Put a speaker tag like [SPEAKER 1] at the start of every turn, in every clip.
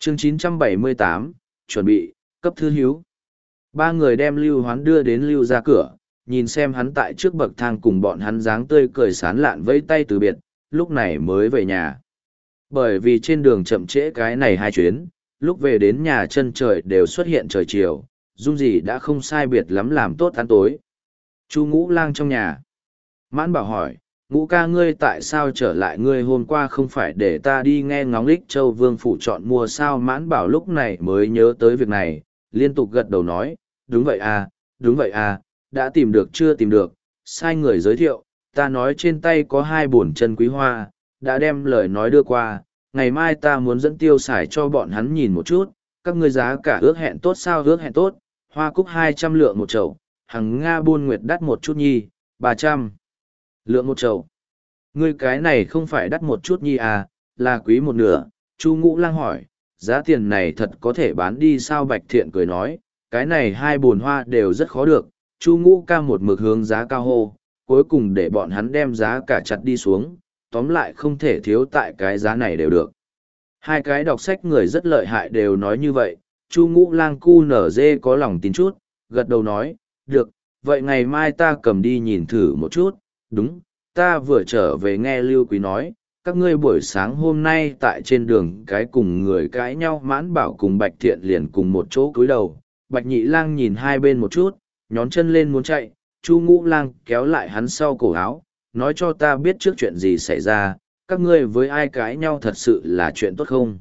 [SPEAKER 1] Chương 978, chuẩn bị, cấp thư hiếu. Ba người đem Lưu Hoán đưa đến Lưu ra cửa, nhìn xem hắn tại trước bậc thang cùng bọn hắn dáng tươi cười sán lạn vẫy tay từ biệt, lúc này mới về nhà. Bởi vì trên đường chậm trễ cái này hai chuyến, lúc về đến nhà chân trời đều xuất hiện trời chiều, dung gì đã không sai biệt lắm làm tốt ăn tối. Chu Ngũ Lang trong nhà. Mãn Bảo hỏi, Ngũ ca ngươi tại sao trở lại, ngươi hôm qua không phải để ta đi nghe ngóng Lích Châu Vương phủ chọn mua sao? Mãn Bảo lúc này mới nhớ tới việc này, liên tục gật đầu nói, đúng vậy à, đã tìm được chưa tìm được, sai người giới thiệu, ta nói trên tay có 2 bổn chân quý hoa, đã đem lời nói đưa qua, ngày mai ta muốn dẫn Tiêu Sải cho bọn hắn nhìn một chút, các ngươi giá cả ước hẹn tốt sao? Ước hẹn tốt, hoa cúc 200 lượng một chậu, hằng Nga buôn nguyệt đắt một chút nhi, 300 lượng một chậu. Ngươi cái này không phải đắt một chút nhi à, là quý một nửa. Chu Ngũ Lang hỏi, giá tiền này thật có thể bán đi sao? Bạch Thiện cười nói, cái này 2 bồn hoa đều rất khó được. Chu Ngũ ca một mực hướng giá cao hô, cuối cùng để bọn hắn đem giá cả chặt đi xuống, tóm lại không thể thiếu tại cái giá này đều được. Hai cái đọc sách người rất lợi hại đều nói như vậy. Chu Ngũ Lang cu nở dê có lòng tin chút, gật đầu nói, được, vậy ngày mai ta cầm đi nhìn thử một chút. Đúng, ta vừa trở về nghe Lưu Quý nói, các ngươi buổi sáng hôm nay tại trên đường cái cùng người cãi nhau. Mãn Bảo cùng Bạch Thiện liền cùng một chỗ cúi đầu. Bạch Nhị Lang nhìn hai bên một chút, nhón chân lên muốn chạy. Chu Ngũ Lang kéo lại hắn sau cổ áo, nói cho ta biết trước chuyện gì xảy ra, các ngươi với ai cãi nhau thật sự là chuyện tốt không?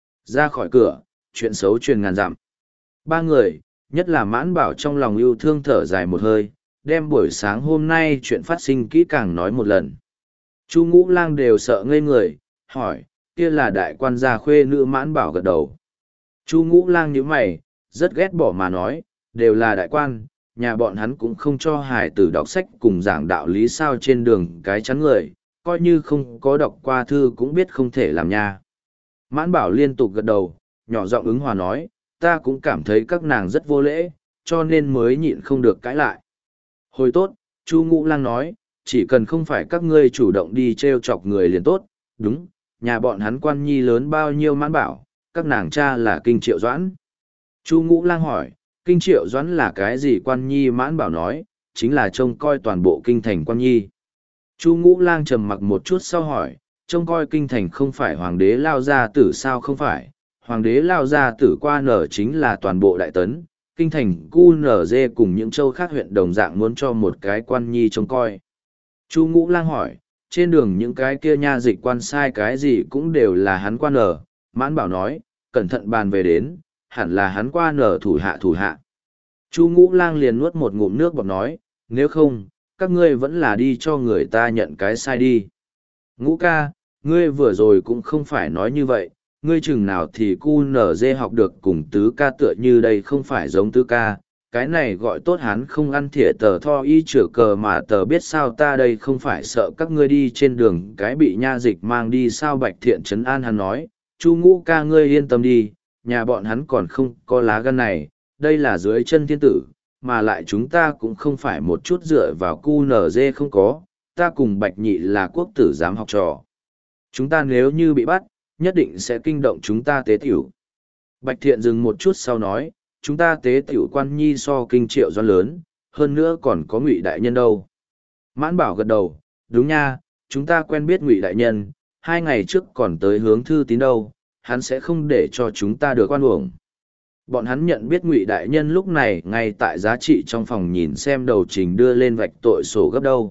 [SPEAKER 1] Ra khỏi cửa, chuyện xấu truyền ngàn dặm. Ba người, nhất là Mãn Bảo trong lòng yêu thương thở dài một hơi, đem buổi sáng hôm nay chuyện phát sinh kỹ càng nói một lần. Chu Ngũ Lang đều sợ ngây người, hỏi, kia là đại quan gia khuê nữ? Mãn Bảo gật đầu. Chu Ngũ Lang nhíu mày, rất ghét bỏ mà nói, đều là đại quan, nhà bọn hắn cũng không cho hài tử đọc sách cùng giảng đạo lý sao? Trên đường cái chắn người, coi như không có đọc qua thư cũng biết không thể làm nha. Mãn Bảo liên tục gật đầu, nhỏ giọng ứng hòa nói, ta cũng cảm thấy các nàng rất vô lễ, cho nên mới nhịn không được cãi lại. Hồi tốt, Chu Ngũ Lang nói, chỉ cần không phải các ngươi chủ động đi trêu chọc người liền tốt. Đúng, nhà bọn hắn quan nhi lớn bao nhiêu? Mãn Bảo, các nàng cha là Kinh Triệu Doãn. Chu Ngũ Lang hỏi, Kinh Triệu Doãn là cái gì quan nhi? Mãn Bảo nói, chính là trông coi toàn bộ kinh thành quan nhi. Chu Ngũ Lang trầm mặc một chút sau hỏi, trông coi kinh thành không phải hoàng đế Lao Gia Tử sao? Không phải, hoàng đế Lao Gia Tử qua nở chính là toàn bộ đại tấn, kinh thành cu nở dê cùng những châu khác huyện đồng dạng muốn cho một cái quan nhi trông coi. Chu Ngũ Lang hỏi, trên đường những cái kia nha dịch quan sai cái gì cũng đều là hắn qua nở? Mãn Bảo nói, cẩn thận bàn về đến, hẳn là hắn qua nở thủ hạ. Chu Ngũ Lang liền nuốt một ngụm nước bọt nói, nếu không, các ngươi vẫn là đi cho người ta nhận cái sai đi. Ngũ ca, ngươi vừa rồi cũng không phải nói như vậy, ngươi chừng nào thì cu nở dê học được cùng tứ ca tựa như đây không phải giống tứ ca, cái này gọi tốt hắn không ăn thìa tờ tho y chửa cờ mà tờ biết sao? Ta đây không phải sợ các ngươi đi trên đường cái bị nha dịch mang đi sao? Bạch Thiện trấn an hắn nói, Chu Ngũ ca ngươi yên tâm đi, nhà bọn hắn còn không có lá gan này, đây là dưới chân thiên tử, mà lại chúng ta cũng không phải một chút dựa vào cu nở dê không có, ta cùng Bạch Nhị là quốc tử giám học trò. Chúng ta nếu như bị bắt, nhất định sẽ kinh động chúng ta tế tiểu. Bạch Thiện dừng một chút sau nói, chúng ta tế tiểu quan nhi so Kinh Triệu Doãn lớn, hơn nữa còn có Ngụy đại nhân đâu. Mãn Bảo gật đầu, đúng nha, chúng ta quen biết Ngụy đại nhân, 2 ngày trước còn tới hướng thư tín đâu, hắn sẽ không để cho chúng ta được oan uổng. Bọn hắn nhận biết Ngụy đại nhân lúc này ngay tại giá trị trong phòng nhìn xem đầu trình đưa lên vạch tội sổ gấp đâu.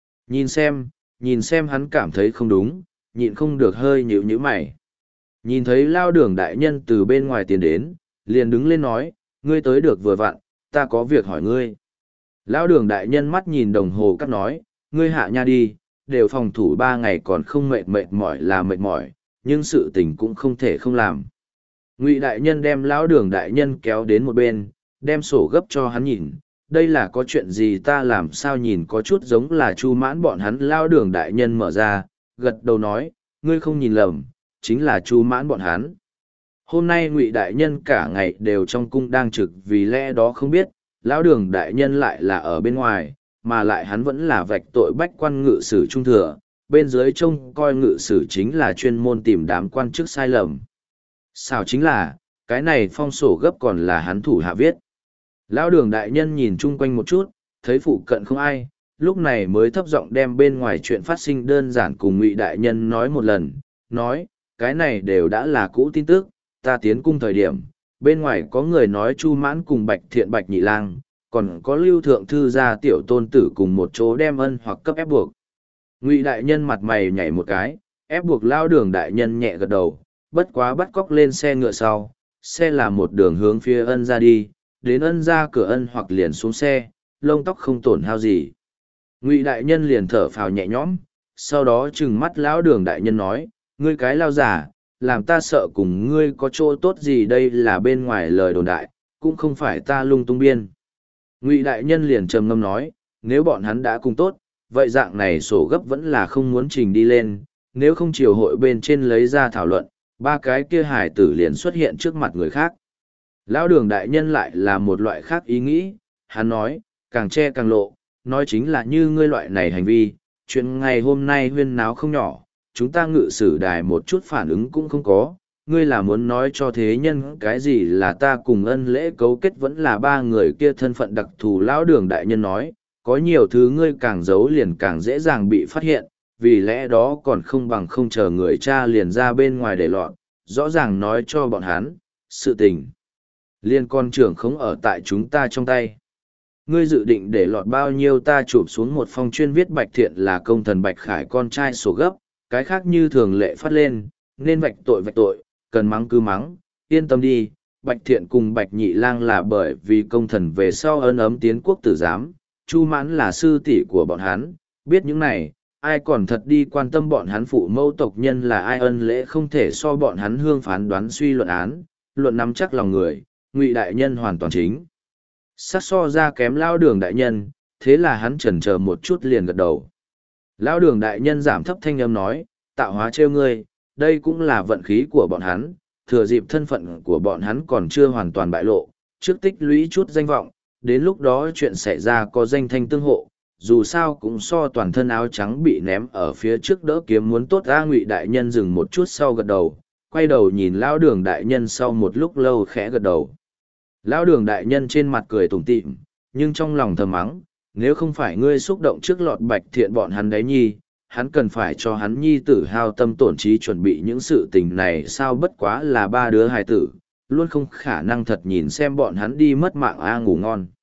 [SPEAKER 1] Nhìn xem hắn cảm thấy không đúng, nhịn không được hơi nhíu mày. Nhìn thấy Lao Đường đại nhân từ bên ngoài tiến đến, liền đứng lên nói, ngươi tới được vừa vặn, ta có việc hỏi ngươi. Lão Đường đại nhân mắt nhìn đồng hồ cắt nói, ngươi hạ nha đi, đều phòng thủ 3 ngày còn không mệt mỏi là mệt mỏi, nhưng sự tình cũng không thể không làm. Ngụy đại nhân đem Lão Đường đại nhân kéo đến một bên, đem sổ gấp cho hắn nhìn, đây là có chuyện gì? Ta làm sao nhìn có chút giống là Chu Mãn bọn hắn? Lão Đường đại nhân mở ra, gật đầu nói, ngươi không nhìn lầm, chính là Chu Mãn bọn hắn. Hôm nay Ngụy đại nhân cả ngày đều trong cung đang trực, vì lẽ đó không biết, Lão Đường đại nhân lại là ở bên ngoài, mà lại hắn vẫn là vạch tội bách quan ngự sử trung thừa, bên dưới trông coi ngự sử chính là chuyên môn tìm đám quan chức sai lầm. Sao chính là, cái này phong sổ gấp còn là hắn thủ hạ viết. Lão đường đại nhân nhìn chung quanh một chút, thấy phụ cận không ai, lúc này mới thấp giọng đem bên ngoài chuyện phát sinh đơn giản cùng Ngụy đại nhân nói một lần, nói, cái này đều đã là cũ tin tức, ta tiến cung thời điểm, bên ngoài có người nói Chu Mãn cùng Bạch Thiện Bạch Nhị Lang, còn có Lưu Thượng Thư gia tiểu tôn tử cùng một chỗ đem ân hoặc cấp ép buộc. Ngụy đại nhân mặt mày nhảy một cái, ép buộc Lão đường đại nhân nhẹ gật đầu, bất quá bắt cóc lên xe ngựa sau, xe là một đường hướng phía ân ra đi, đến ân ra cửa ân hoặc liền xuống xe, lông tóc không tổn hao gì. Ngụy đại nhân liền thở phào nhẹ nhõm, sau đó trừng mắt Lão đường đại nhân nói, ngươi cái lao giả, làm ta sợ cùng ngươi có chỗ tốt gì, đây là bên ngoài lời đồn đại, cũng không phải ta lung tung biên. Ngụy đại nhân liền trầm ngâm nói, nếu bọn hắn đã cùng tốt, vậy dạng này sổ gấp vẫn là không muốn trình đi lên, nếu không chiều hội bên trên lấy ra thảo luận, ba cái kia hải tử liền xuất hiện trước mặt người khác. Lão đường đại nhân lại là một loại khác ý nghĩ, hắn nói, càng che càng lộ, nói chính là như ngươi loại này hành vi, chuyện ngày hôm nay huyên náo không nhỏ, chúng ta ngự sử đài một chút phản ứng cũng không có, ngươi là muốn nói cho thế nhân cái gì là ta cùng ân lễ cấu kết vẫn là ba người kia thân phận đặc thù. Lão đường đại nhân nói, có nhiều thứ ngươi càng giấu liền càng dễ dàng bị phát hiện, vì lẽ đó còn không bằng không chờ người cha liền ra bên ngoài để lọt, rõ ràng nói cho bọn hắn, sự tình liên con trưởng không ở tại chúng ta trong tay. Ngươi dự định để lọt bao nhiêu, ta chụp xuống một phong chuyên viết Bạch Thiện là công thần Bạch Khải con trai sổ gấp, cái khác như thường lệ phát lên, nên vạch tội, cần mắng cứ mắng, yên tâm đi, Bạch Thiện cùng Bạch Nhị Lang là bởi vì công thần về sau ân ấm tiến quốc tử giám, Chu Mãn là sư tỷ của bọn hắn, biết những này, ai còn thật đi quan tâm bọn hắn phụ mẫu tộc nhân là ai, ân lễ không thể so bọn hắn hương phán đoán suy luận án, luận nắm chắc lòng người, Ngụy đại nhân hoàn toàn chính xác so ra kém Lão đường đại nhân, thế là hắn chần chờ một chút liền gật đầu. Lão đường đại nhân giảm thấp thanh âm nói, tạo hóa trêu ngươi, đây cũng là vận khí của bọn hắn, thừa dịp thân phận của bọn hắn còn chưa hoàn toàn bại lộ, trước tích lũy chút danh vọng, đến lúc đó chuyện xảy ra có danh thanh tương hộ, dù sao cũng so toàn thân áo trắng bị ném ở phía trước đỡ kiếm muốn tốt. Ngụy đại nhân dừng một chút sau gật đầu, quay đầu nhìn Lão đường đại nhân sau một lúc lâu khẽ gật đầu. Lão đường đại nhân trên mặt cười tủm tỉm, nhưng trong lòng thầm mắng, nếu không phải ngươi xúc động trước lọt Bạch Thiện bọn hắn đấy nhi, hắn cần phải cho hắn nhi tử hao tâm tổn trí chuẩn bị những sự tình này sao, bất quá là ba đứa hài tử, luôn không khả năng thật nhìn xem bọn hắn đi mất mạng ngủ ngon.